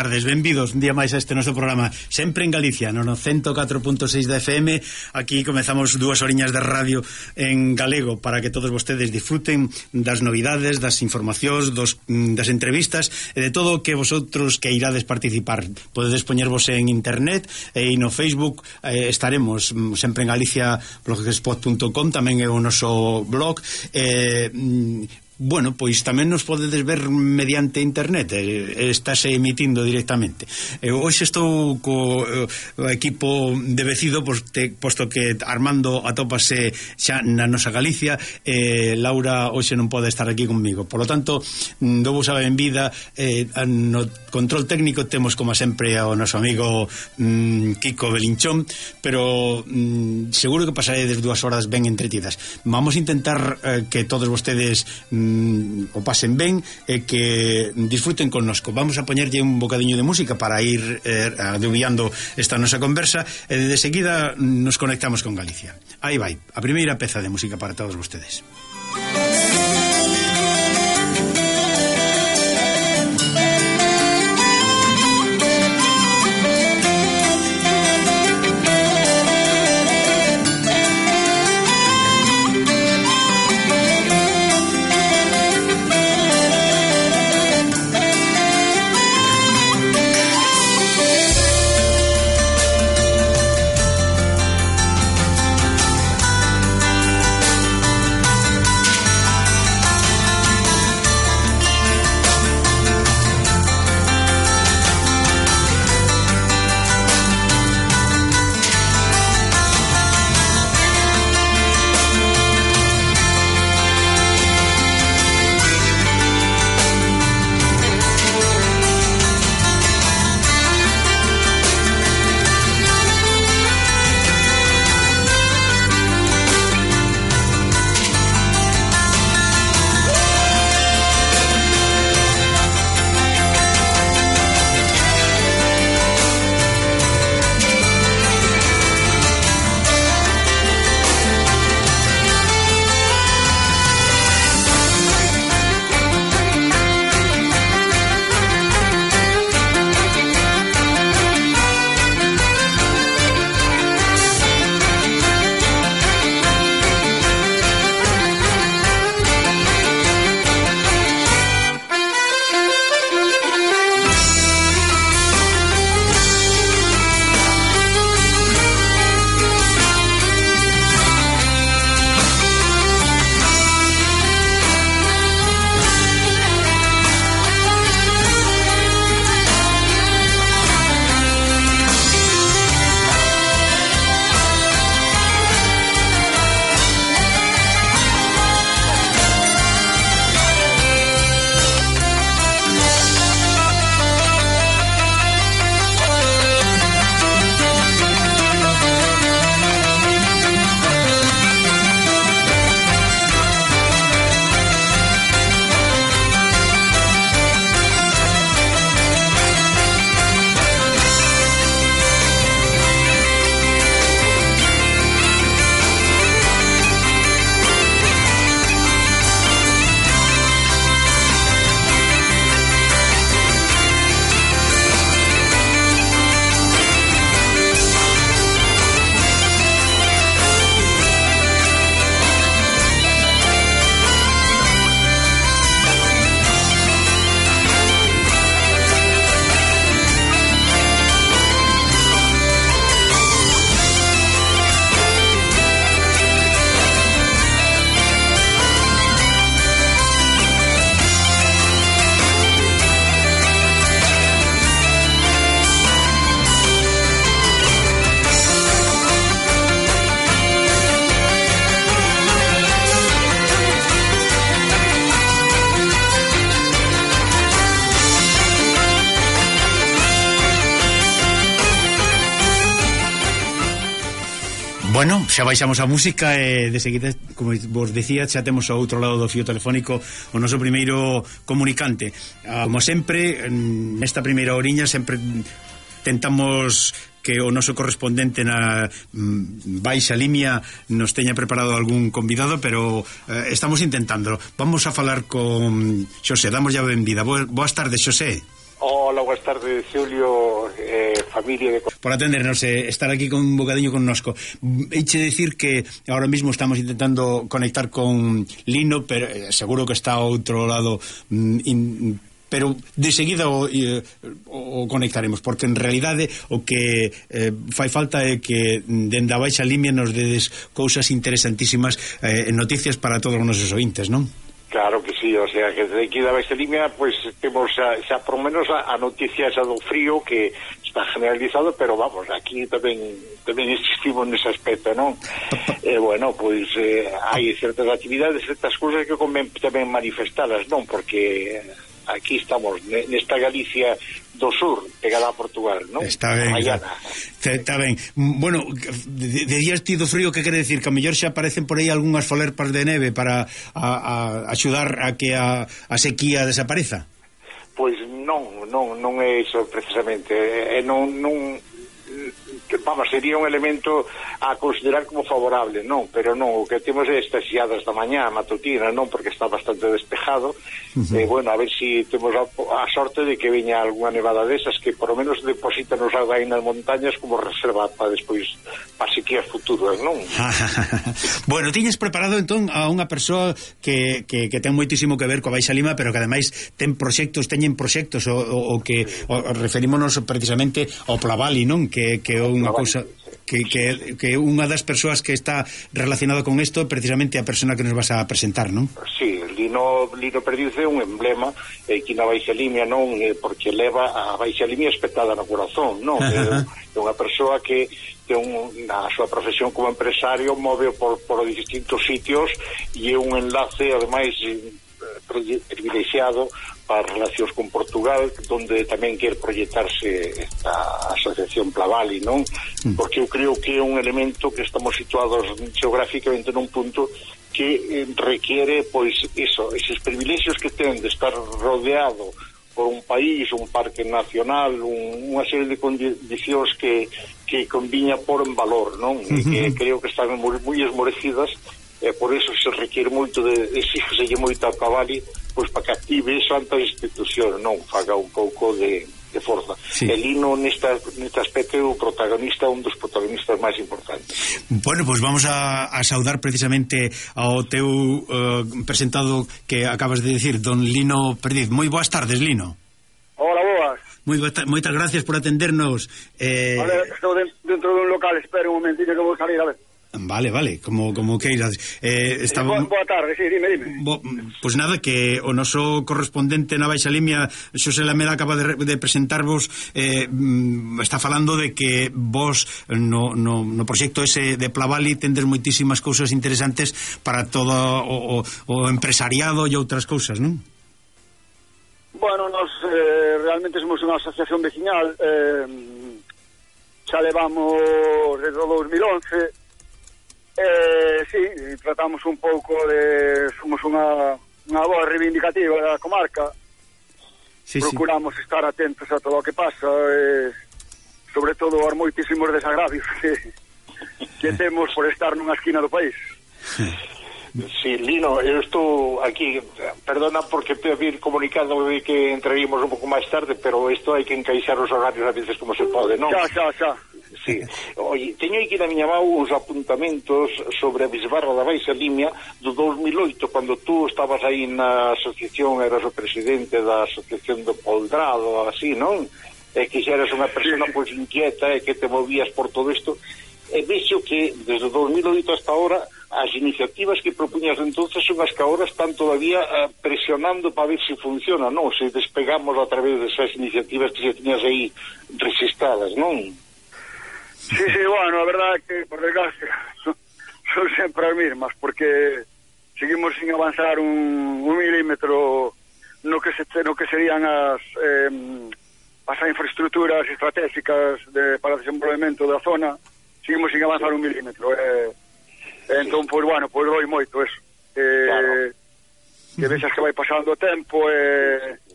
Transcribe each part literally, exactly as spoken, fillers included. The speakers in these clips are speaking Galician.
tardes, benvidos un día máis a este noso programa sempre en Galicia, no cento catro punto seis da F M. Aquí comezamos dúas horiñas de radio en galego para que todos vostedes disfruten das novidades, das informacións, dos, das entrevistas e de todo o que vosotros que irades participar. Podedes poñervos en internet e no Facebook eh, estaremos sempre en Galicia blogspot punto com, tamén é o noso blog. eh, Bueno, pois tamén nos podedes ver mediante internet, eh, estáse emitindo directamente. eh, Hoxe estou co eh, equipo de vecido, poste, posto que Armando atópase xa na nosa Galicia, eh, Laura hoxe non pode estar aquí conmigo. Por lo tanto, dou vos a benvida. eh, No control técnico temos como sempre ao noso amigo mm, Kiko Belinchón, pero mm, seguro que pasaredes dúas horas ben entretidas. Vamos a intentar eh, que todos vostedes mm, o pasen ben e que disfruten connosco. Vamos a poñerlle un bocadiño de música para ir eh, adubiando esta nosa conversa e de seguida nos conectamos con Galicia. Aí vai, a primeira peza de música para todos vostedes. Bueno, xa baixamos a música e de seguida, como vos decía, xa temos ao outro lado do fío telefónico o noso primeiro comunicante. Como sempre, nesta primeira oriña sempre tentamos que o noso correspondente na baixa limia nos teña preparado algún convidado, pero eh, estamos intentándolo. Vamos a falar con Xosé, damos ya benvida. Boas tardes, Xosé. Hola, buenas tardes, Julio, eh, familia de... Por atendernos, eh, estar aquí con un bocadiño connosco. Eiche decir que ahora mismo estamos intentando conectar con Lino, pero eh, seguro que está a outro lado, mm, in, pero de seguida o, eh, o conectaremos, porque en realidade o que eh, fai falta é que dende a baixa limia nos dedes cousas interesantísimas, eh, noticias para todos os nosos ointes, non? Claro que sí, o sea, que desde aquí da Baixa Limia pues temos xa, xa por menos a, a noticia esa do frío que está generalizado, pero vamos, aquí tamén tamén existimos nese aspecto, non? E eh, bueno, pois pues, eh, hai certas actividades, certas cousas que convén tamén manifestalas, non? Porque aquí estamos nesta Galicia do sur, pegada a Portugal, non? Está ben, está ben. Bueno, de, de días tido frío, que quere decir? Que a mellor xa aparecen por aí algunhas folerpas de neve para a, a axudar a que a, a sequía desapareza? Pois non, non, non é iso precisamente, é non, non vamos, sería un elemento a considerar como favorable, non, pero non, o que temos é estas xiadas da mañá matutina, non, porque está bastante despejado. Uh-huh. E, eh, bueno, a ver si temos a, a sorte de que veña algunha nevada desas que por lo menos deposítanos algo aí nas montañas como reserva para despois para sequías futuras, non? Bueno, tiñes preparado entón a unha persoa que, que, que ten moitísimo que ver coa Baixa Lima, pero que ademais ten proxectos, teñen proxectos o, o, o que o, referímonos precisamente ao Plavali, non? Que, que é unha cousa que, que, que unha das persoas que está relacionada con isto precisamente a persona que nos vas a presentar, non? Sí, Lino, Lino Perdiz é un emblema eh, aquí na Baixa Limia, non? Eh, porque leva a Baixa Limia espetada no corazón, non? É, é unha persoa que ten un, na súa profesión como empresario move por, por distintos sitios e é un enlace ademais privilexiado para relacións con Portugal, donde tamén quer proyectarse esta asociación Plavali, non? Porque eu creo que é un elemento que estamos situados geográficamente nun punto que requiere, pois, iso, eses privilexios que ten de estar rodeado por un país, un parque nacional, un, unha serie de condicións que, que conviña por en valor, non? E que creo que están moi, moi esmorecidas, e por eso se requiere moito de exígeselle moito a Plavali, pois para que active esa ante a institución, non faga un pouco de, de forza. Sí. El Lino nesta, neste aspecto é o protagonista, un dos protagonistas máis importantes. Bueno, pois pues vamos a, a saudar precisamente ao teu uh, presentado que acabas de decir, don Lino Perdiz. Moi boas tardes, Lino. Hola, boas. Moi moitas gracias por atendernos. Eh... Vale, estou dentro dun local, espero un momentito que vou salir, a ver. Vale, vale, como, como queiras. Eh, estaba... Boa tarde, sí, dime, dime. Bo... Pois pues nada, que o noso correspondente na Baixa Limia, Xosé Lamela, acaba de, de presentarvos, eh, está falando de que vos no, no, no proxecto ese de Plavali tendes moitísimas cousas interesantes para todo o, o, o empresariado e outras cousas, non? Bueno, nos eh, realmente somos unha asociación veciñal, eh, xa levamos desde o dos mil once. Eh, sí, tratamos un pouco de... Somos unha, unha voz reivindicativa da comarca. Sí, procuramos sí. estar atentos a todo o que pasa, eh, sobre todo aos moitísimos desagravios que, que temos por estar nunha esquina do país. Sí, Lino, eu estou aquí, perdona porque te había comunicado de que entraríamos un pouco máis tarde, pero isto hai que encaixar os horarios a veces como se pode, non? Xa, xa, xa. Sí. Oye, teño aquí na miña mão uns apuntamentos sobre a bisbarra da Baixa Limia do dos mil oito, cando tú estabas aí na asociación, eras o presidente da asociación do Poldrado, así, non? E que xa eras unha persona pois inquieta e que te movías por todo isto. E vexo que desde o dos mil oito hasta ahora as iniciativas que propuñas entonces son as que agora están todavía uh, presionando para ver se funciona, non? Se despegamos a través desas iniciativas que xa tiñas aí registradas, non? Sí, sí, bueno, a verdade é que, por desgracia, son, son sempre as mismas, porque seguimos sin avanzar un, un milímetro no que, se, no que serían as, eh, as infraestructuras estratégicas de, para o desenvolvemento da zona, seguimos sin avanzar un milímetro. Eh, entón, pois, bueno, pois doi moito eso. Eh, claro. Que vexas que vai pasando o tempo, eh,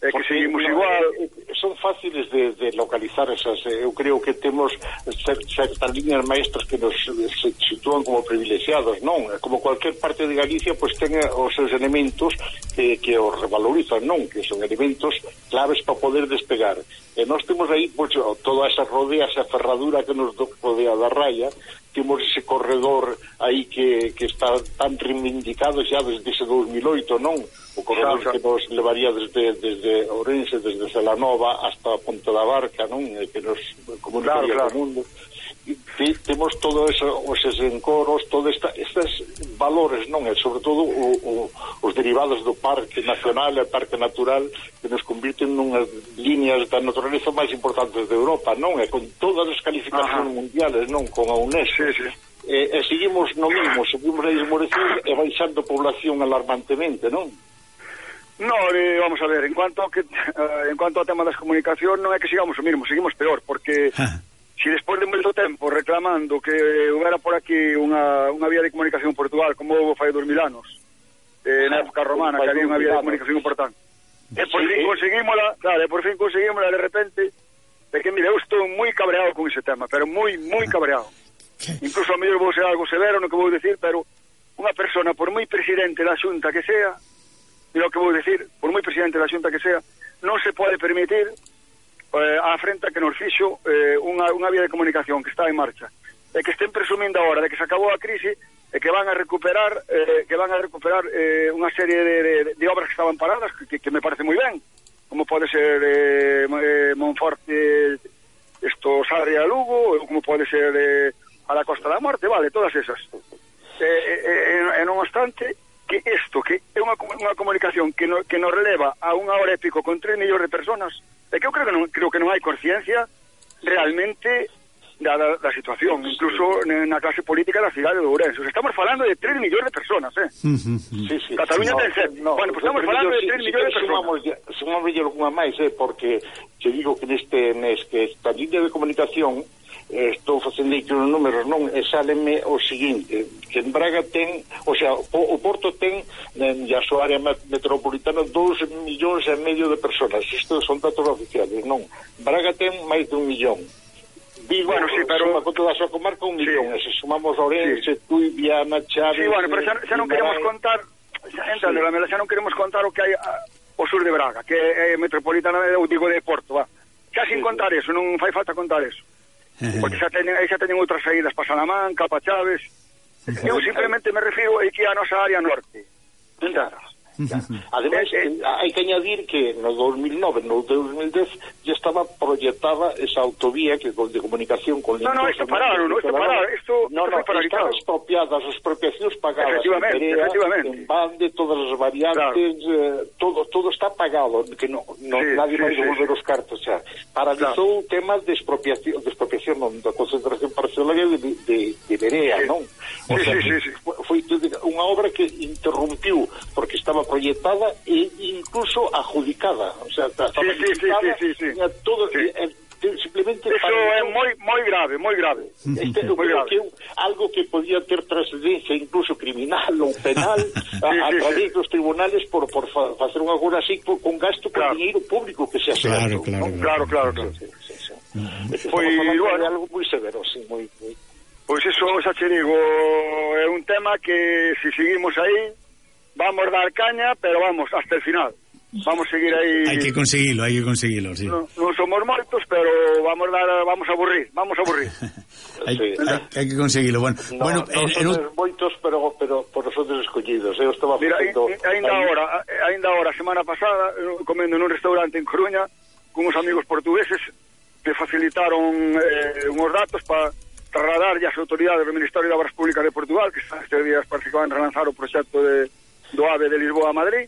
é que porque, seguimos no, igual. Eh, son fáciles de, de localizar esas, eh, eu creo que temos certas líneas maestras que nos se sitúan como privilexiados, non? Como cualquier parte de Galicia, pois pues, ten os seus elementos que, que os revalorizan, non? Que son elementos claves para poder despegar. E nós temos aí, pois, pues, toda esa rodea, esa ferradura que nos rodea da raya, temos ese corredor aí que, que está tan reivindicado xa desde ese dos mil oito, non? O corredor xa, xa. que nos levaría desde, desde Ourense, desde Celanova hasta Ponte da Barca, non? Que nos comunicaría claro, claro. co mundo. E te, temos todos esos encoros, todos esta, estes valores, non? E sobre todo o, o, os derivados do Parque Nacional e Parque Natural que nos convirten nunhas líneas da naturaleza máis importantes de Europa, non? E con todas as calificacións Ajá. mundiales, non? Con a UNESCO. Sí, sí. E, e seguimos no mismo, seguimos aí esmorecidos e baixando población alarmantemente, non? No, eh, vamos a ver, en cuanto a que, uh, en cuanto ao tema das comunicacións, non é que sigamos o mismo, seguimos peor, porque si despois de moito tempo reclamando que houbera por aquí unha, unha vía de comunicación en Portugal, como houve fai dos mil anos, eh, na época romana, que había unha vía de comunicación importante, e por fin conseguímola, claro, e por fin conseguímola de repente, de que, mira, eu estou moi cabreado con ese tema, pero moi, moi cabreado. Incluso a mellor vou ser algo severo no que vou decir, pero unha persona, por moi presidente da Xunta que sea, mira o que vou decir, por moi presidente da Xunta que sea, non se pode permitir eh, a afrenta que nos fixo eh, unha, unha vía de comunicación que está en marcha, e que estén presumindo agora de que se acabou a crise e que van a recuperar eh, que van a recuperar eh, unha serie de, de, de obras que estaban paradas, que, que me parece moi ben, como pode ser eh, eh, Monforte, esto Sarria Lugo, ou como pode ser eh, a la Costa da Morte, vale, todas esas. E eh, eh, eh, non obstante que isto, que é unha, unha comunicación que, no, que nos releva a unha hora e pico con tres millóns de personas, é que eu creo que non, creo que non hai conciencia realmente da, da, da situación, incluso na clase política da cidade de Ourense. Estamos falando de tres millóns de personas, eh? Sí, sí. Cataluña no, ten sete. No, bueno, pues estamos falando de tres millóns de personas. Sumamos ya alguna máis, eh, porque te digo que neste mes que esta línea de comunicación eh, estou facendo aquí os números, non, e sáleme o seguinte, que en Braga ten, o sea, o, o Porto ten en a súa área metropolitana dous millóns e medio de personas. Isto son datos oficiales, non. Braga ten máis de un millón. Vigo, bueno, sí, pero suma con toda a súa comarca un millón, sí. E se sumamos Ourense, sí. Tui, Viana, Chaves... Sí, bueno, pero xa, xa non queremos contar, xa, entendo, sí. xa non queremos contar o que hai a, o sur de Braga, que é metropolitana, eu digo, de Porto, va. Xa sin sí, contar sí. eso, non fai falta contar eso. Porque xa teñen, xa teñen outras saídas para Salamanca, para Chaves. Eu simplemente me refiro aquí a nosa área norte. Entendo. Ademais, eh, eh, hai que añadir que no dos mil nove, no dos mil dez ya estaba proyectada esa autovía que de comunicación con Lintos. No, no, esto pararon, no, esto pararon, esto no, no, están expropiadas, as expropiacións pagadas efectivamente, en Perea, efectivamente. en Bande, todas as variantes, claro. eh, todo todo está pagado, que no, no sí, nadie sí, vai devolver sí, os cartos xa. Paralizou claro. temas de expropiación, de expropiación non, da concentración parcelaria de, de, de Perea, sí. non? O sí, sea, sí, sí, sí. foi unha obra que interrumpiu porque estaba proyectada e incluso adjudicada, o sea, estaba sí, sí, sí, sí, sí, sí. todo sí. eh, simplemente eso é moi moi grave, moi grave. Este eu creo que algo que podía ter trascendencia incluso criminal ou penal a, sí, a sí, través sí. dos tribunales por por fa, facer unha cosa así por, con gasto claro. con dinheiro público que se hace. Claro, claro, ¿no? claro, claro, claro. Sí, sí, sí. Foi bueno, algo moi severo, sí, moi moi Pois iso, xa che digo, é un tema que se si seguimos aí vamos dar caña, pero vamos hasta el final. Vamos a seguir aí. Hai que conseguilo, hai que conseguilo, sí. Non, non somos moitos, pero vamos dar vamos a aburrir, vamos a aburrir. hai, sí. hai, hai que conseguilo. Bueno, no, bueno, non en, somos en... moitos, pero pero por nosotros escollidos. Eu estaba Mira, facendo ainda ahora, ainda ahora semana pasada comendo nun restaurante en Coruña con uns amigos portugueses que facilitaron eh, uns datos para trasladar as autoridades do Ministerio de Obras Públicas de Portugal, que estes días parece que van a relanzar o proxecto de, do AVE de Lisboa a Madrid.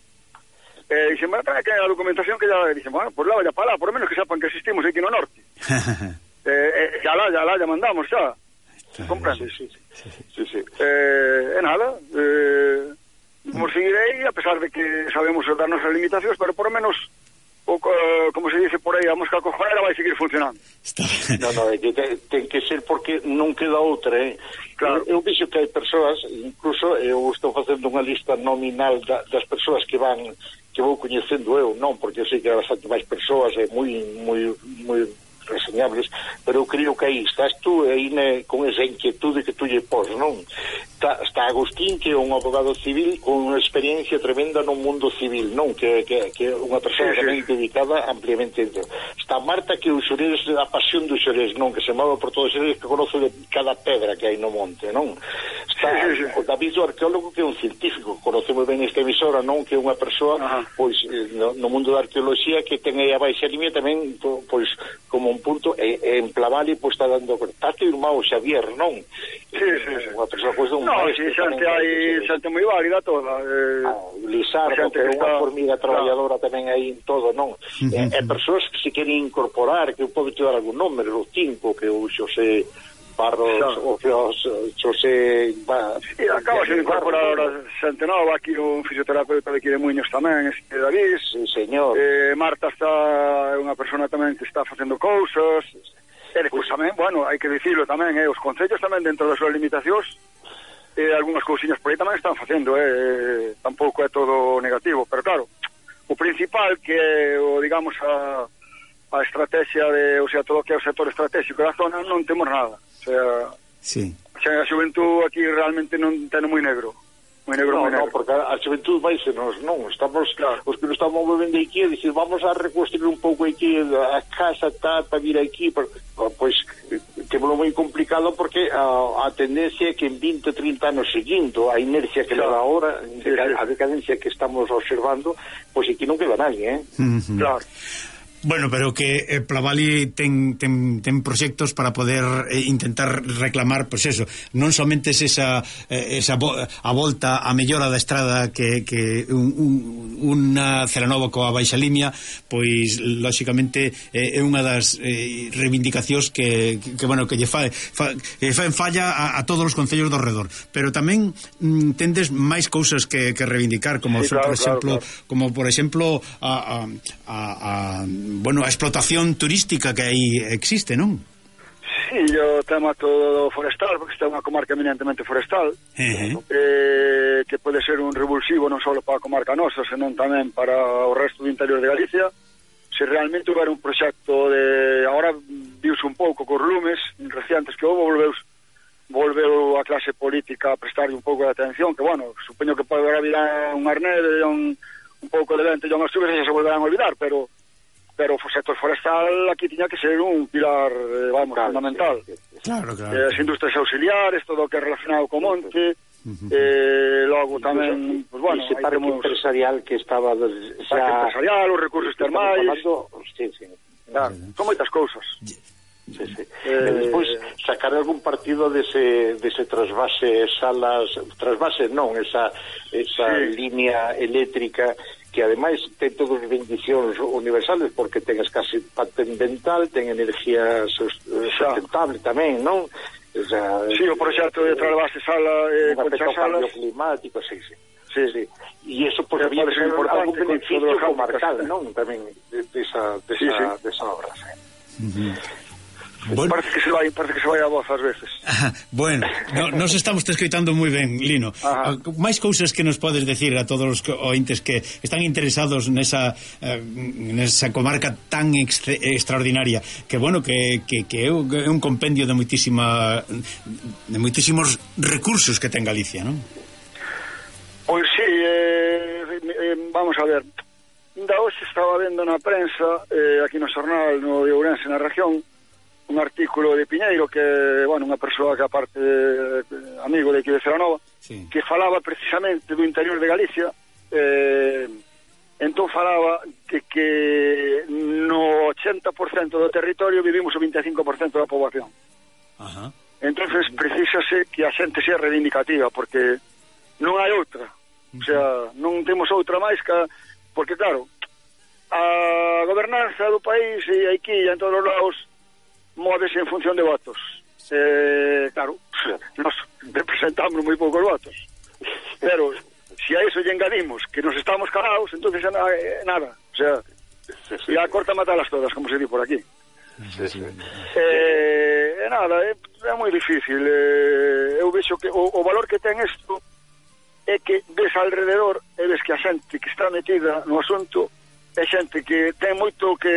Eh, dixen, bueno, que hai a documentación que ya dixen, bueno, pues lá, vaya para lá, por lo menos que sepan que existimos aquí no norte. eh, eh, ya lá, ya lá, ya mandamos, xa. Comprende? Sí, sí, sí. sí, sí. Eh, e nada, eh, vamos seguir aí, a pesar de que sabemos dar nosas limitacións, pero por lo menos o, como se dice por aí, a mosca cojonera vai seguir funcionando. Está... No, no, é que ten, ten que ser porque non queda outra, eh? Claro. Eu, eu dixo que hai persoas, incluso eu estou facendo unha lista nominal da, das persoas que van, que vou coñecendo eu, non, porque eu sei que hai bastante máis persoas, é moi, moi, moi reseñables, pero eu creo que aí estás tú aí ne, con esa inquietude que tú lle pos, non? Está, está Agustín, que é un abogado civil con unha experiencia tremenda no mundo civil, non? Que, que, que é unha persoa sí, tamén sí. dedicada ampliamente. Está Marta, que é o xorés, a pasión do xorés, non? Que se move por todos os xorés, que conoce de cada pedra que hai no monte, non? Está sí, sí, sí. o David, o arqueólogo, que é un científico, conoce moi ben esta emisora, non? Que é unha persoa, ajá, pois, no, no mundo da arqueoloxía, que ten aí a baixa línea tamén, pois, como un punto, e, e en Plavali, pois, está dando contacto, irmão Xavier, non? Sí, sí, sí. Unha persoa, pois, un no, si, xente hai xente moi válida toda. Eh, ah, Lizardo, que é unha formiga traballadora claro. tamén aí en todo, non? Uh -huh. E, e persoas que se queren incorporar, que eu podo te dar algún nome, o cinco, que o Xosé Barros, o Xosé... Sí, acaba de incorporar ahora xente nova, aquí un fisioterapeuta de aquí de Muiños tamén, este David. Sí, señor. Eh, Marta está, é unha persona tamén que está facendo cousas. E despois tamén, bueno, hai que dicirlo tamén, eh, os concellos tamén dentro das súas limitacións, eh, algunhas cousiñas por aí tamén están facendo, eh, tampouco é todo negativo, pero claro, o principal que é, o, digamos, a, a estrategia de, o sea, todo o que é o sector estratégico da zona, non temos nada, o sea, sí. a xuventud aquí realmente non ten moi negro. Moi negro, no, moi negro. No, porque a xuventud vai se nos, non, estamos, claro. Os que nos estamos movendo aquí, a dicir, vamos a reconstruir un pouco aquí a casa, tá, para vir aquí, pero, pois, témolo moi complicado porque a, a tendencia é que en vinte, trinta anos seguindo, a inercia que claro. leva ahora, sí, sí. a decadencia que estamos observando, pois aquí non queda nadie, eh? Uh -huh. Claro. Bueno, pero que eh, Plavali ten, ten, ten proxectos para poder eh, intentar reclamar, pois pues eso, non somente esa, eh, esa vo a volta a mellora da estrada que, que un, un, unha Celanova coa baixa línea, pois lóxicamente eh, é unha das eh, reivindicacións que, que, que bueno, que lle fa, fa, eh, fa en falla a, a todos os concellos do redor, pero tamén mm, tendes máis cousas que, que reivindicar, como sí, claro, por exemplo, claro, claro. como por exemplo a, a, a bueno, a explotación turística que aí existe, non? Sí, o tema todo forestal, porque esta é unha comarca eminentemente forestal, uh -huh. eh, que pode ser un revulsivo non só para a comarca nosa, senón tamén para o resto do interior de Galicia. Se realmente houver un proxecto de... Ahora viuse un pouco cos lumes recientes que houve, volveus volveu a clase política a prestarlle un pouco de atención, que, bueno, supoño que pode haber un arnés e un, un pouco de vento e unhas chuvas e se volverán a olvidar, pero pero o sector forestal aquí tiña que ser un pilar, eh, vamos, claro, fundamental. Sí, sí, sí. Claro, claro. Eh, as industrias auxiliares, todo o que é relacionado co monte, uh -huh. eh, logo tamén, pues, bueno, ese parque temos... empresarial que estaba... O sea, parque empresarial, os recursos termais... Falando... Sí, sí. Claro, sí. Son moitas cousas. Sí, sí. Eh... Despois, sacar algún partido dese, dese trasvase salas... Trasvase non, esa, esa sí. línea eléctrica... que ademais ten todas as bendicións universales porque ten escase impacto ambiental, ten energía sustentable tamén, non? O sea, sí, o proxecto de trasvase sala eh, contra salas climático, sí, sí. Sí, sí. E iso pues, había que ser algún beneficio comarcal, non? Tamén desa de de sí, sí. de obra, sí. Uh -huh. Bueno. Parece que se vai, parece que se vai a voz ás veces. Ah, bueno, no, nos estamos te escoitando moi ben, Lino. Ah, máis cousas que nos podes decir a todos os ointes que están interesados nesa eh, nesa comarca tan extra, extraordinaria, que bueno, que, que, que é un compendio de moitísima de moitísimos recursos que ten Galicia, non? Pois sí, eh, eh, vamos a ver. Da hoxe estaba vendo na prensa, eh, aquí no xornal, no de Ourense, na región, un artículo de Piñeiro que, bueno, unha persoa que aparte eh, amigo de aquí de Celanova, sí. que falaba precisamente do interior de Galicia, eh, entón falaba de que no ochenta por cento do territorio vivimos o vinte e cinco por cento da poboación. Ajá. Entonces precisase que a xente sea reivindicativa, porque non hai outra, uh-huh. o sea, non temos outra máis que, porque claro, a gobernanza do país e aquí e en todos os lados móvese en función de votos. Eh, claro, nos representamos moi poucos votos. Pero, se a eso lle engadimos que nos estamos calados, entonces nada. O sea, sí, sí. E a corta matalas todas, como se di por aquí. Sí, sí. Eh, e nada, é, é moi difícil. Eh, eu vexo que o, o valor que ten isto é que ves alrededor e ves que a xente que está metida no asunto é xente que ten moito que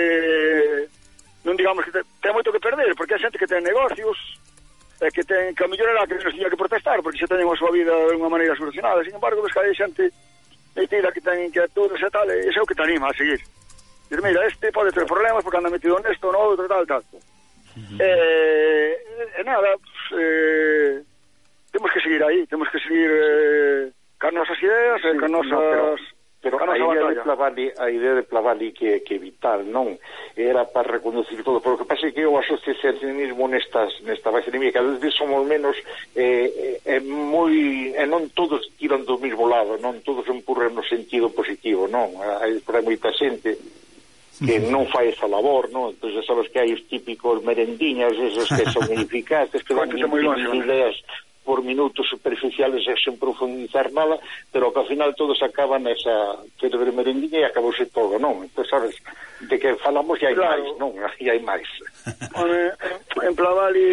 non digamos que ten, ten moito que perder, porque é xente que ten negocios e que ten que a mellor era que non tiña que protestar porque xa teñen a súa vida de unha maneira solucionada. Sin embargo, ves que hai xente metida que ten inquietudes e tal, e iso é o que te anima a seguir. Diz, mira, este pode ter problemas porque anda metido nesto, no outro, tal, tal. Uh-huh. eh, e nada, pues, eh, temos que seguir aí, temos que seguir eh, con nosas ideas e sí, con nosas... No, pero, pero a, idea de Plavali, a idea de Plavali que, que vital, non? Era para reconducir todo, pero o que pasa é que eu asocio ese mismo nestas, nesta base de mí, cada vez somos menos eh, é moi, e non todos tiran do mesmo lado, non todos empurran no sentido positivo, non? Hai por aí moita xente que non fai esa labor, non? Entón, sabes que hai os típicos merendiñas, esos que son ineficaces, que dan ideas por minutos superficiales e sen profundizar nada, pero que ao final todos acaban nesa cerebro merendiña e acabouse todo, non? Entón, sabes, de que falamos e hai claro. máis, non? E hai máis. Bueno, en Plavali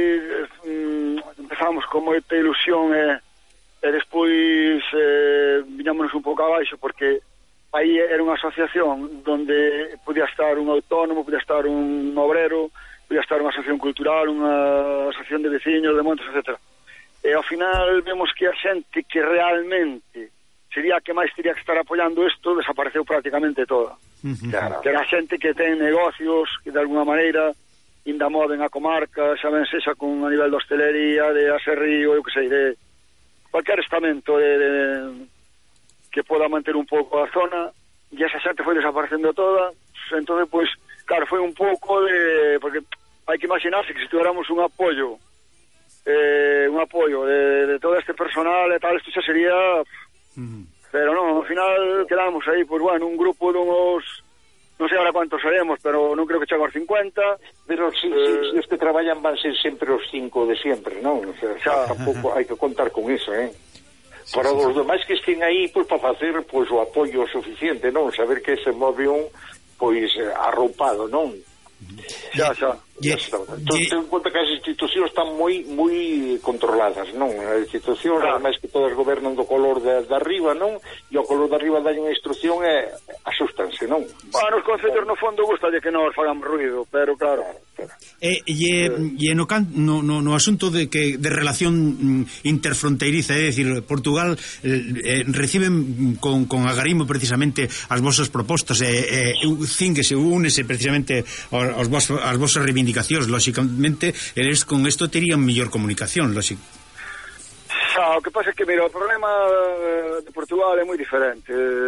mm, empezamos con moita ilusión e, e despois eh, viñámonos un pouco abaixo porque aí era unha asociación donde podía estar un autónomo, podía estar un obrero, podía estar unha asociación cultural, unha asociación de veciños, de montes, etcétera. E ao final vemos que a xente que realmente sería a que máis teria que estar apoiando isto desapareceu prácticamente toda. Uh-huh. Claro. Que era xente que ten negocios que de alguna maneira ainda moven a comarca, xa ben sexa con a nivel de hostelería, de aserrío, eu que sei, de cualquier estamento de... de que poda manter un pouco a zona, e esa xente foi desaparecendo toda. Entón, pois, claro, foi un pouco de... porque hai que imaginarse que se tuviéramos un apoio eh, un apoio de, de todo este personal e tal, isto xa sería... Uh-huh. Pero non, ao final quedamos aí, pois, bueno, un grupo de unos... non sei ahora cuántos seremos, pero non creo que chego aos cincuenta. Pero si, eh, si, si os que traballan van ser sempre os cinco de sempre, non? O sea, xa, tampouco hai que contar con iso, eh? Sí, para sí, os demais que estén aí pois, para facer pois, o apoio suficiente, non? Saber que se move un pois arroupado, non? Xa, xa. Yeah, entón, yeah. ten en conta que as institucións están moi moi controladas, non? As institucións, claro. Ademais que todas gobernan do color de, de arriba, non? E o color de arriba dá unha instrucción e asústanse, non? Bueno, os concellos no fondo gustalle que nos fagamos ruido, pero claro... claro. E, e, e no, can, no, no, no asunto de que de relación interfronteiriza, é dicir, Portugal eh, reciben con, con agarimo precisamente as vosas propostas e eh, cínguese, únese precisamente aos, aos vos, as vosas reivindicacións, lóxicamente eles con isto terían mellor comunicación, lóxico. Xa, o que pasa é que, mira, o problema de Portugal é moi diferente.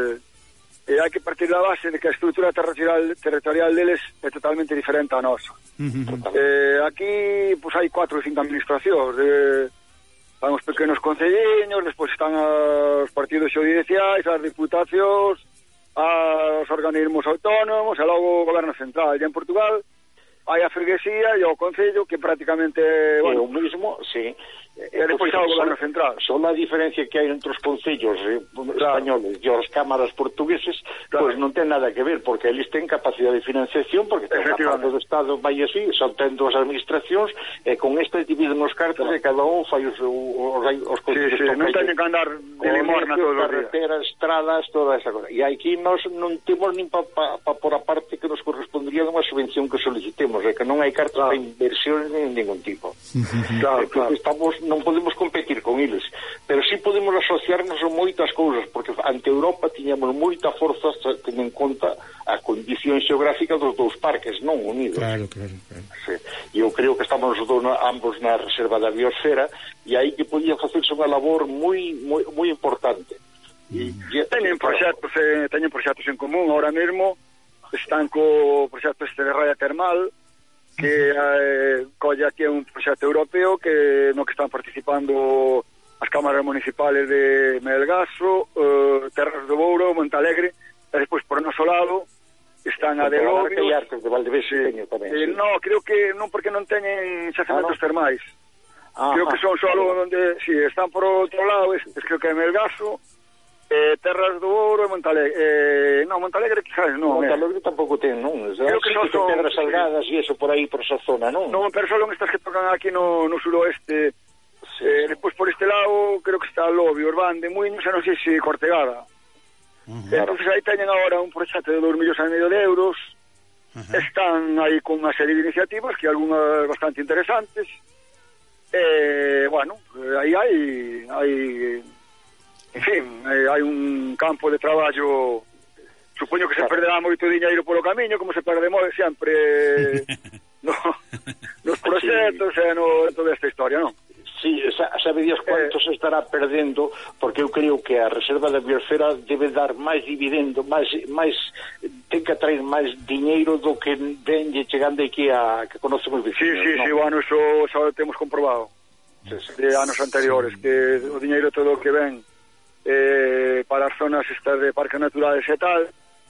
E hai que partir da base de que a estrutura territorial, territorial deles é totalmente diferente a nosa. Uh-huh. Eh, aquí pues, hai cuatro ou cinco administracións. Eh, están os pequenos concelliños, despois están os partidos xudiciais, as diputacións, os organismos autónomos, e logo o goberno central. E en Portugal hai a freguesía e o concello que prácticamente, bueno, o mismo, sí. E despois xa o goberno central. Son a diferencia que hai entre os concellos eh, claro. españoles e as cámaras portugueses, claro. Pois non ten nada que ver, porque eles ten capacidade de financiación, porque ten a parte do Estado vai así, son ten dúas administracións, e con este dividen os cartos claro. E cada un fai os, os, os concellos. Sí, sí, non teñen que andar de limorna todos os días. Carreteras, estradas, toda esa cosa. E aquí nós non temos nin pa, pa, pa por a parte que nos correspondería dunha subvención que solicitemos, é que non hai cartas claro. De inversión de ningún tipo. Claro, claro. Estamos non podemos competir con eles, pero sí podemos asociarnos a moitas cousas, porque ante Europa tiñamos moita forza tendo en conta a condición xeográfica dos dous parques non unidos. Claro, claro, claro. Sí. Eu creo que estamos os dous, ambos na reserva da biosfera, e aí que podía facerse unha labor moi moi, moi importante. E, e teñen proxectos eh, teñen proxectos en común, ahora mesmo están co proxecto este de Raya Termal, que eh, colle aquí un proxecto europeo que no que están participando as cámaras municipales de Melgaso, eh, Terras do Bouro, Montalegre, e despois por o noso lado están a de Lobios e Arcos de Valdevez sí. Tamén, eh, sí. No, creo que non, porque non teñen xacementos ah, no? termais. Ah, creo que son solo ah, donde, si, sí, están por outro lado, es, es creo que é Melgaso, Eh, Terras do Ouro e Montalegre. Eh, non, Montalegre quizás non. Montalegre eh. tampouco ten, non? Creo que sí, son Pedras Salgadas e eso por aí, por esa zona, non? Non, pero son estas que tocan aquí no, no suroeste. Sí. Eh, despois por este lado, creo que está Lobio, Urbán de Muiños, e non sei se Cortegada. Uh-huh. Entonces aí teñen agora un proxecto de dos millóns e medio de euros. Uh-huh. Están aí con unha serie de iniciativas, que algunhas bastante interesantes. Eh, bueno, aí hai... hai En fin, eh, hai un campo de traballo, supoño que se perderá moito diñeiro polo camiño, como se perde moi sempre no, nos proxectos sí. E no, toda esta historia, non? Sí, sabe Dios cuánto eh, se estará perdendo, porque eu creo que a reserva da biosfera debe dar máis dividendo, máis, máis ten que atraer máis diñeiro do que venlle chegando aquí a que conocemos vecinos. Sí, sí, ¿no? sí, bueno, eso xa temos comprobado sí, sí, de anos anteriores, sí. Que o diñeiro todo o que ven Eh, para as zonas estas de parques naturales e tal,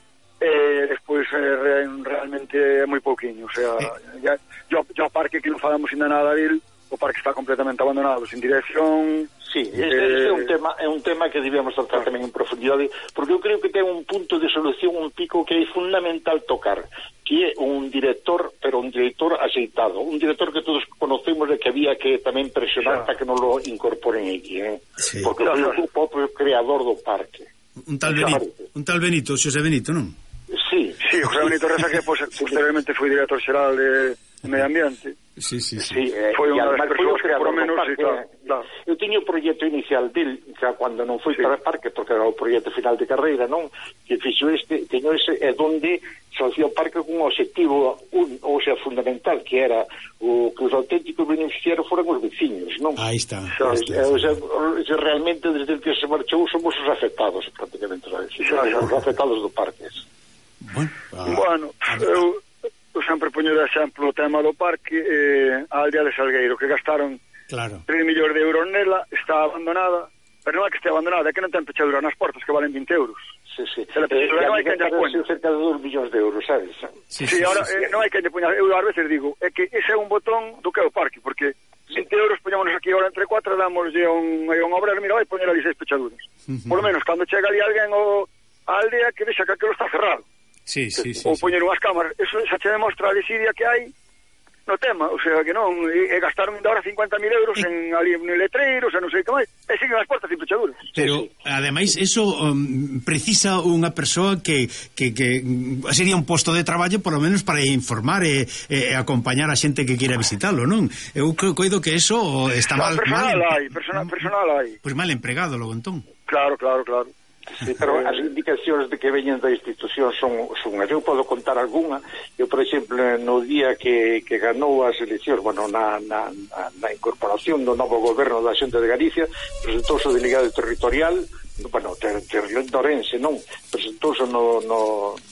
eh, despois eh, re, realmente é moi pouquiño, o sea, ya, yo, yo parque que non falamos ainda nada dele, o parque está completamente abandonado, sin dirección. Sí, este, eh, este é un tema é un tema que debemos tratar tamén en profundidade, porque eu creo que ten un punto de solución, un pico que é fundamental tocar, que é un director, pero un director aceitado, un director que todos conocemos de que había que tamén presionar para que non lo incorporen aquí, eh? Sí. Porque claro, é o propio creador do parque. Un tal Benito, un tal Benito, Xosé Benito, non? Sí, sí, José Benito Reza, que pues, posteriormente foi director xeral de Medio Ambiente. Sí, sí, sí. sí eh, foi unha das persoas que por menos parque, claro, claro. Eu tiño o proxecto inicial del, xa cando non foi sí. Para o parque, porque era o proxecto final de carreira, non? Que fixo este, teño ese, é donde se facía o parque con un objetivo, un, ou sea, fundamental, que era o que os auténticos beneficiarios foran os veciños, non? Aí está. O sea, o sea, realmente, desde que se marchou, somos os afectados, prácticamente, ¿sabes? Xa, xa. Os afectados do parque. Bueno, ah, bueno eu... Eu sempre poño de exemplo o tema do parque, eh, a aldea de Salgueiro, que gastaron claro. tres millóns de euros nela, está abandonada, pero non é que esté abandonada, é que non ten pechadura nas portas, que valen vinte euros. Sí, sí. Se la pechadura eh, non hai que lle poña. Cerca de dos millóns de euros, sabes? Sí, sí, sí, ahora sí, sí. Eh, non hai que lle poña. Eu ás veces digo, é que ese é un botón do que é o parque, porque vinte euros poñámonos aquí ahora entre cuatro, damoslle un, un obrero, mira, vai poñer ali seis pechaduras. Uh -huh. Por lo menos, cando chega ali alguén o, a aldea, que deixa que aquilo está cerrado. Sí, sí, sí, ou sí. poñer unhas cámaras, eso xa che demostra a desidia que hai no tema, o sea, que non e, e gastaron ainda ahora cincuenta mil euros e... en ali en letreiros, e non sei que máis, e siguen as portas sin pechaduras. Pero, sí, sí. Ademais, eso um, precisa unha persoa que, que, que sería un posto de traballo, por lo menos para informar e, e acompañar a xente que queira visitalo, non? Eu coido que eso está no, mal... personal mal, hai, personal, personal hai. Pois pues mal empregado, logo, entón. Claro, claro, claro. Sí, pero as indicacións de que veñen da institución son, son eu podo contar algunha. Eu, por exemplo, no día que, que ganou as eleccións, bueno, na, na, na incorporación do novo goberno da Xunta de Galicia, presentouse o delegado territorial, bueno, territorial de Orense, non? Presentouse no, no,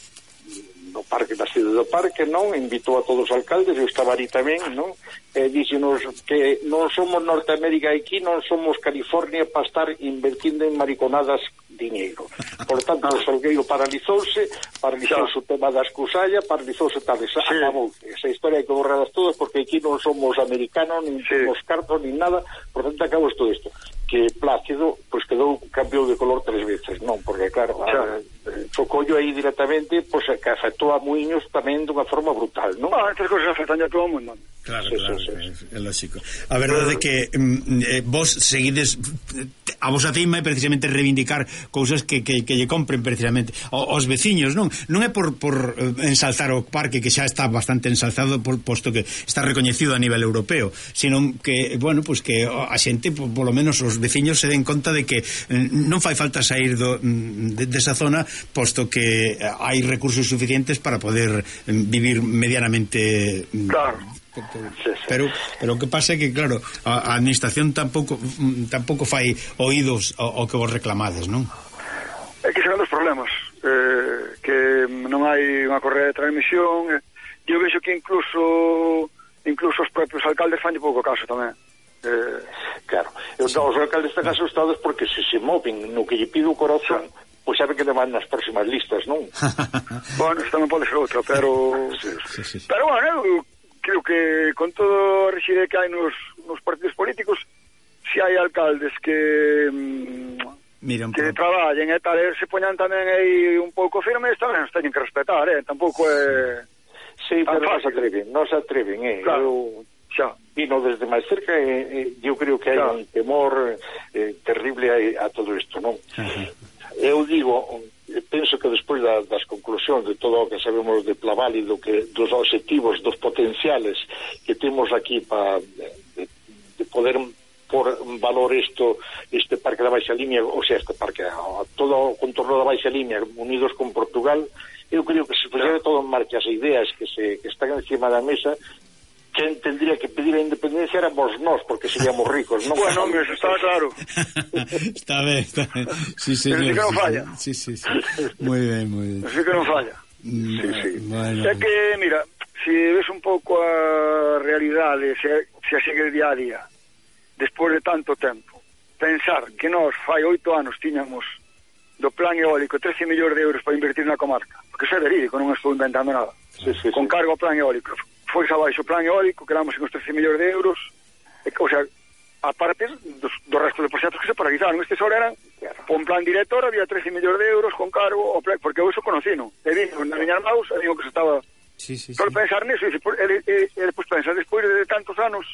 no parque da cidade do parque, non? Invitou a todos os alcaldes, eu estaba ali tamén, non? E díxenos que non somos Norteamérica aquí, non somos California para estar invertindo en mariconadas diñeiro. Por tanto, o Salgueiro paralizouse, paralizouse o tema da escusalla, paralizouse tal, esa, sí. Acabouse. Esa historia hai que borradas todas, porque aquí non somos americanos, nin sí. Somos cartos, nin nada, por tanto, acabou todo isto. Que Plácido, pois pues, quedou, cambiou de color tres veces, non? Porque, claro, a, focollo aí directamente, pois, pues, que afectou a Muiños tamén dunha forma brutal, non? Ah, estas cousas afectan a todo o mundo. Claro, sí, claro, sí, sí. É, é lógico. A verdade é que eh, vos seguides a vosa teima é precisamente reivindicar cousas que, que, que lle compren precisamente aos veciños, non? Non é por, por ensalzar o parque, que xa está bastante ensalzado, por, posto que está recoñecido a nivel europeo, sino que, bueno, pues que a xente, por, por lo menos os veciños se den conta de que non fai falta sair do, de, desa zona, posto que hai recursos suficientes para poder vivir medianamente... Claro. Pero pero o que pasa é que, claro, a, a administración tampouco tampouco fai oídos ao, ao que vos reclamades, non? É que serán dos problemas, eh, que non hai unha correa de transmisión. Eu vexo que incluso incluso os propios alcaldes fan de pouco caso tamén. Eh, claro, sí. Os alcaldes están asustados porque se se moven no que lle pido o corazón, sí. Pois sabe que deman nas próximas listas, non? Bueno, isto non pode ser outra, pero sí, sí, sí. Pero bueno, eu creo que con todo o rexide que hai nos, nos partidos políticos, si hai alcaldes que mm, Mira, que traballen e tal, e se poñan tamén aí un pouco firmes, tamén nos teñen que respetar, eh? Tampouco é... Sí, pero non se atreven, non se atreven, eh? Claro, eu xa. Vino desde máis cerca e eh, eu creo que hai Claro. un temor eh, terrible a, a todo isto, non? Ajá. Eu digo, penso que despois da, das conclusións de todo o que sabemos de Plaval e do que, dos objetivos, dos potenciales que temos aquí para de, de poder por valor isto, este parque da Baixa Limia, ou sea, este parque, todo o contorno da Baixa Limia unidos con Portugal, eu creo que se pusiera todo en marcha as ideas que se que están encima da mesa, quen tendría que pedir a independencia éramos nós, porque seríamos ricos, non? Bueno, hombre, eso está claro. Está ben, está ben. Sí, señor. Pero sí que non falla. Sí, sí, sí. Muy ben, muy ben. Así que non falla. Mm, Sí, sí. Bueno. É que, mira, se ves un pouco a realidade, se, se a sigue día a día, despois de tanto tempo, pensar que nós fai oito anos tiñamos do plan eólico trece millóns de euros para invertir na comarca, porque isso é verídico, non estou inventando nada. Sí, sí, Con sí. cargo ao plan eólico. Foi abaixo o plan eólico, quedamos en os trece millóns de euros, e, o sea, aparte dos, do resto de proxectos que se paralizaron. Estes só eran, por un plan director, había trece millóns de euros con cargo ao plan, porque eu iso conocino. E vino na miña Armaus, e digo que se estaba... Sí, sí, sí. Só pensar nisso, e, e, e, e despois pensa, despois de tantos anos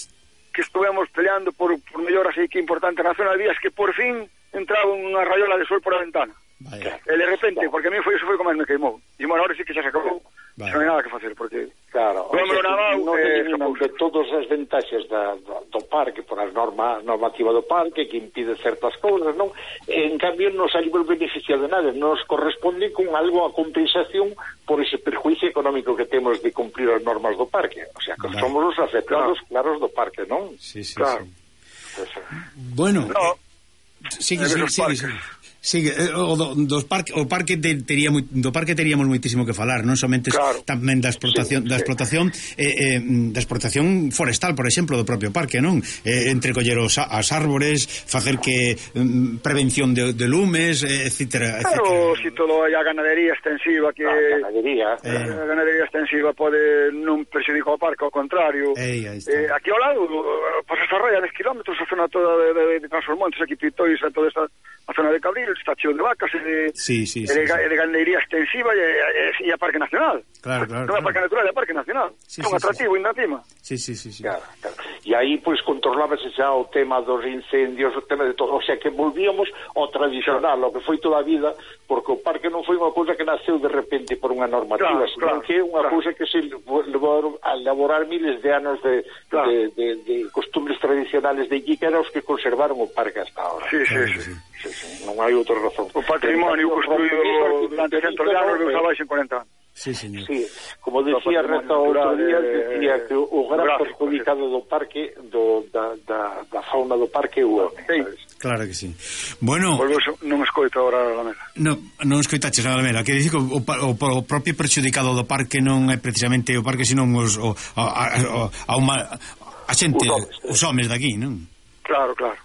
que estuvemos peleando por, por melloras aquí importante na zona de vías, que por fin entraba unha rayola de sol por a ventana. Vaya. E de repente, porque a mí foi, eso foi como me queimou. E bueno, ahora sí que xa se acabou. Vale. Non hai nada que facer, porque... Claro, o sea, non eh, eliminan de todas as ventaxas da, da, do parque por a norma, normativa do parque que impide certas cousas, non? En cambio non salimos beneficiados de nada, nos corresponde con algo a compensación por ese perjuicio económico que temos de cumprir as normas do parque, o sea, que Vale. somos os afectados claros do parque, non? Sí, sí, Claro. sí. Pues, Bueno, No, sigue, en sigue, esos sigue, parques. sigue. Sigue, eh, o do, dos parque, o parque te, tería moi, do parque teríamos moitísimo que falar, non somente Claro. tamén da explotación, Sí, da sí. explotación eh, eh, da explotación forestal, por exemplo, do propio parque, non? Eh, entre coller os, as árbores, facer que mm, prevención de, de lumes, eh, etcétera, Claro, etcétera. si todo hai a ganadería extensiva que... a ganadería, Eh. A ganadería extensiva pode non perxudicar o parque, ao contrario. Ei, aí está. Eh, aquí ao lado, pues esa raya de kilómetros, a zona toda de, de, de Transformontes, aquí Pitois, a toda esta a zona de Cabril, está cheo de vacas, e de, Sí, sí, e sí, de, sí. e de ganadería extensiva e, e, e a Parque Nacional. Claro, claro, Non é claro. Parque Natural, é Parque Nacional. Sí, É un sí, atractivo, ainda encima. Sí, sí, sí, sí. Claro, claro. E aí, pois, controlábase xa o tema dos incendios, o tema de todo. O sea, que volvíamos ao tradicional, o que foi toda a vida, porque o parque non foi unha cousa que naceu de repente por unha normativa, Claro, senón claro, que é unha claro. cousa que se levou a elaborar miles de anos de, Claro. de, de, de costumbres tradicionales de allí, que eran os que conservaron o parque hasta ahora. Sí, sí, Claro sí. que sí. Sí, sí, non hai outra razón. O patrimonio construído durante centos de anos de abaixo en cuarenta anos. Sí, señor. Sí, como decía patrimonio Reta outro natural, día, eh, decía que o gran gráfico, perjudicado do parque, do, da, da, da fauna do parque é o home, Sí. sabes? Claro que sí. Bueno, Pois vos non escoito agora a mesa. no, non escoitaches a Alameda, que dicir que o, o, o, o propio perxudicado do parque non é precisamente o parque, senón os, o, a, a, a, a, uma, a xente, Os homes, os homes de aquí, non? Claro, claro.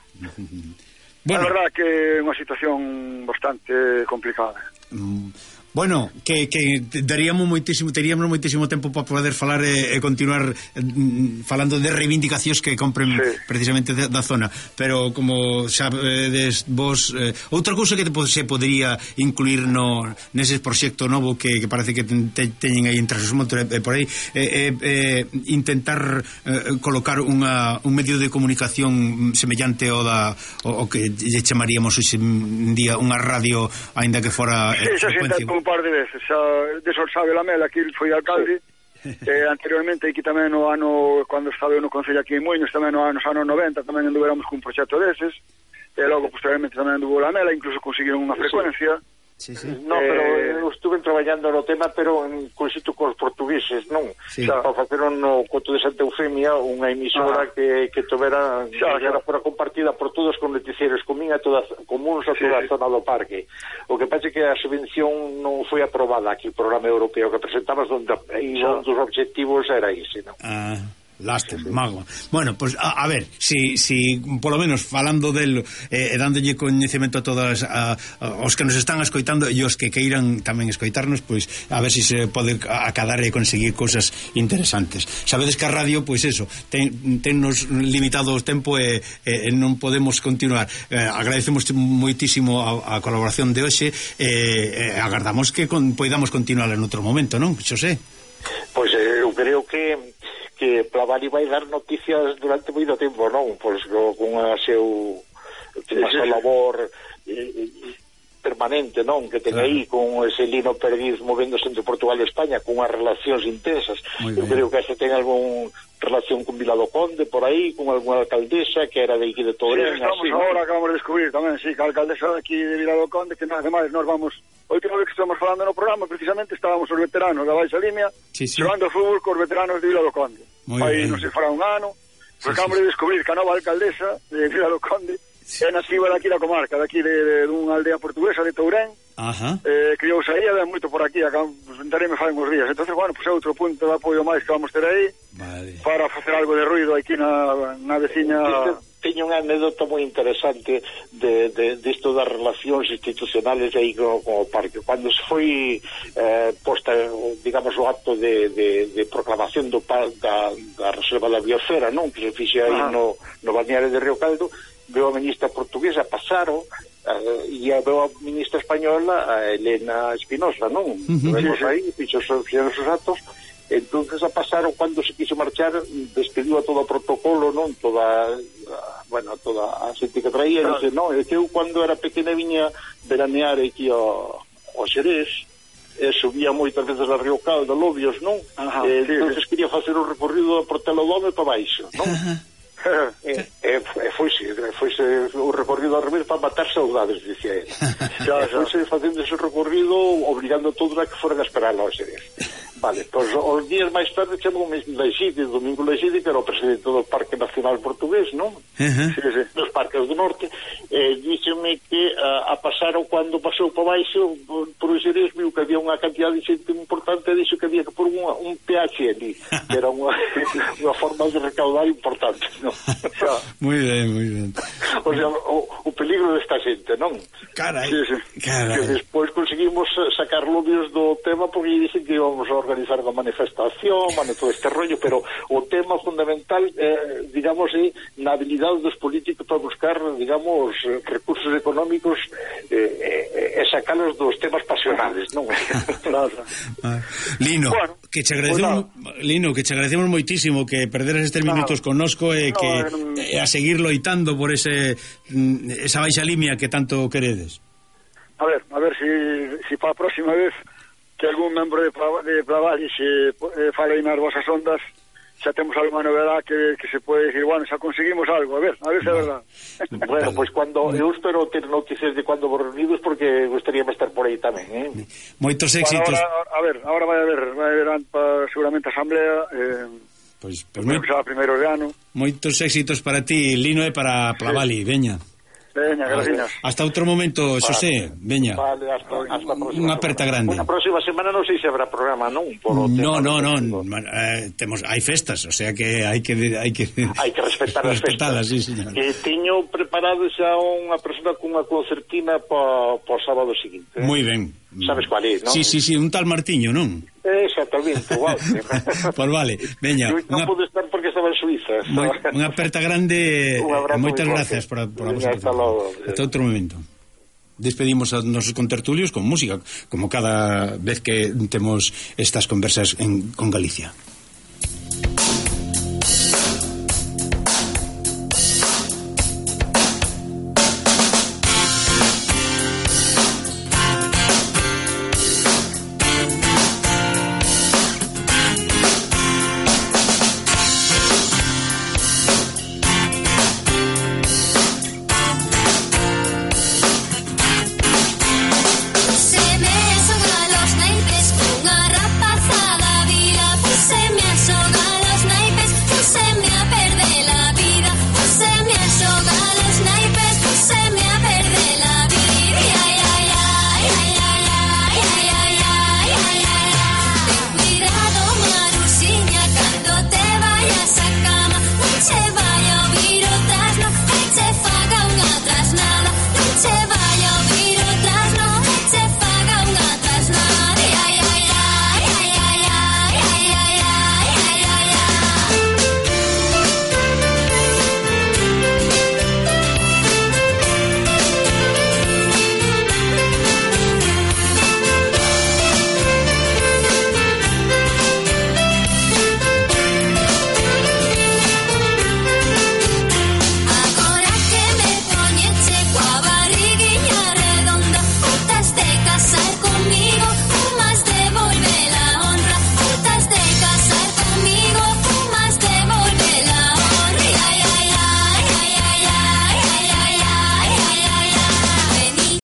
Bueno, A verdad que é unha situación bastante complicada. mm, bueno, que, que daríamos moitísimo, teríamos moitísimo tempo para poder falar e, e continuar mm, falando de reivindicacións que compren Sí. precisamente da, da zona, pero como sabedes vos, eh, outra cousa que te, po- se podría incluir no neses proxecto novo que, que parece que ten, te, teñen aí entre os montes e por aí, eh, eh, eh, intentar eh, colocar unha, un medio de comunicación semellante ao da o, o que lle chamaríamos hoxe en día unha radio, aínda que fora Sí, xa se intentou un par de veces. Xa, de eso sabe Lamela, aquí foi alcalde. Eh, anteriormente, aquí tamén no ano, cando estaba eu no Concello aquí en Muiños, tamén no ano, nos anos noventa, tamén anduveramos cun proxecto deses. E logo, posteriormente, tamén anduvo Lamela, incluso conseguiron unha frecuencia. Sí, sí. No, pero Eh, eu estuve traballando no tema, pero en conxito cos portugueses, non? Sí. Xa, para facer no Coto de Santa Eufemia unha emisora Ah. que, que tovera, Xa, que xa. era fora compartida por todos con noticieros, comín a toda, comuns a toda Sí. a zona do parque. O que pasa é que a subvención non foi aprobada aquí, o programa europeo que presentabas, onde e Xa. un dos objetivos era ese, non? Ah, Lastre, mago. Bueno, pues a, a ver, si, si por lo menos falando del eh, dándolle coñecemento a todas a, a, os que nos están escoitando e os que queiran tamén escoitarnos, pois a ver se si se pode acadar e conseguir cousas interesantes. Sabedes que a radio, pois eso, ten, tennos limitado o tempo e, e, e non podemos continuar. Eh, agradecemos moitísimo a, a colaboración de hoxe e eh, agardamos que con, poidamos continuar en outro momento, non, Xosé? Pois eh, eu creo que que Plavali vai dar noticias durante moito tempo, non? Pois con a seu a súa labor eh, permanente, non? Que ten aí con ese Lino Perdiz movéndose entre Portugal e España con unhas relacións intensas. Eu creo que ese ten algún relación con Vila do Conde por aí, con algunha alcaldesa que era de aquí de Torén. Sí, estamos así, agora, ¿no? acabamos de descubrir tamén, sí, que a alcaldesa de aquí de Vila do Conde, que nada máis, nos vamos, a última vez que estamos falando no programa, precisamente estábamos os veteranos da Baixa Limia, sí, sí. jogando fútbol cos veteranos de Vila do Conde. Muy aí bien. non sei fará un ano, Sí, pues acabamos sí, de descubrir que a nova alcaldesa de Vila do Conde sí. é nativa daqui da comarca, daqui de, de, de unha aldea portuguesa de Tourén. Ajá. Eh, criouse aí, ven moito por aquí, acá pues, entareme fai uns días. Entonces, bueno, pues é outro punto de apoio máis que vamos ter aí, vale, para facer algo de ruido aquí na, na veciña. Teño unha anécdota moi interesante de, de, de isto das relacións institucionales aí con, con o parque. Cando se foi eh, posta, digamos, o acto de, de, de proclamación do da, da Reserva da Biosfera, non? Que se fixe aí no, no balneario de Río Caldo, veo a ministra portuguesa, Pasaro, Uh, e a veo a ministra española, a Elena Espinosa, non? Uh-huh. Vemos aí, fixo os seus atos, entonces a Pasaro, cando se quiso marchar, despediu a todo o protocolo, non? Toda, uh, bueno, toda a xente que traía, claro. Dice, non, é que eu cando era pequena viña veranear aquí ao, ao Xerés, e subía moitas veces a Río Caldo, Lobios, non? Ajá, e, sí, entonces sí. Quería facer o recorrido por Telodome para baixo, non? e, e, e foise, foise o recorrido ao revés para matar saudades, dicía ele. Xa, xa. Foise facendo ese recorrido obrigando a todos a que foran a esperar ao Xerés. Vale, pois os días máis tarde chamou mesmo Leixide, Domingo Leixide, que era o presidente do Parque Nacional Portugués, non? Uh-huh. Sí, sí, dos parques do norte, eh, díxeme que uh, a pasaron cando pasou para baixo por, por o Xerés, viu que había unha cantidad de xente importante e dixo que había que pôr un, un P H ali, que era unha, unha forma de recaudar importante, non? O sea, moi ben, moi ben. O sea, o, o peligro desta xente, non? Carai, sí, sí. Carai. Que despois conseguimos sacar lobios do tema porque dicen que íbamos a organizar unha manifestación, mano, todo este rollo, pero o tema fundamental, eh, digamos, é na habilidade dos políticos para buscar, digamos, recursos económicos eh, eh, e sacalos dos temas pasionales, non? Ah, Lino, bueno, que che agradecemos, pues Lino, que che agradecemos moitísimo que perderas estes minutos no, connosco e no, que no, e a seguir loitando por ese esa baixa limia que tanto queredes. A ver, a ver si, si para a próxima vez que algún membro de, de Plavali se eh, fale nas vosas ondas, xa temos alguma novedade que, que se pode decir, bueno, xa conseguimos algo, a ver, a ver se é verdad. Bueno, pois pues cuando eu espero ter noticias de cando vos reunidos porque gostaríame estar por aí tamén, eh? Moitos éxitos. Bueno, ahora, a ver, agora vai haber, vai haber pa, seguramente asamblea, eh, pois pues, pues, moi, primeiro de ano. Moitos éxitos para ti, Lino, e para Plavali, sí. Veña. Veña, gracias. Hasta outro momento, Xosé, veña. Vale, hasta, hasta a próxima. Unha aperta grande. A próxima semana non sei se habrá programa, non? Por no, no, no, eh, temos hai festas, o sea que hai que hai que hai que respetar as festas. Sí, señor. Que teño preparado xa unha persona con unha concertina para o sábado seguinte. Eh? Moi ben. Sabes cual é, non? Sí, sí, sí, un tal Martiño, non? Exactamente, igual. Pues vale, veña. Non una... pude estar porque estaba en Suiza. Unha aperta grande. Moitas gracias por, por a vos. Hasta logo. Hasta outro momento. Despedimos a nosos contertulios con música, como cada vez que temos estas conversas en, con Galicia.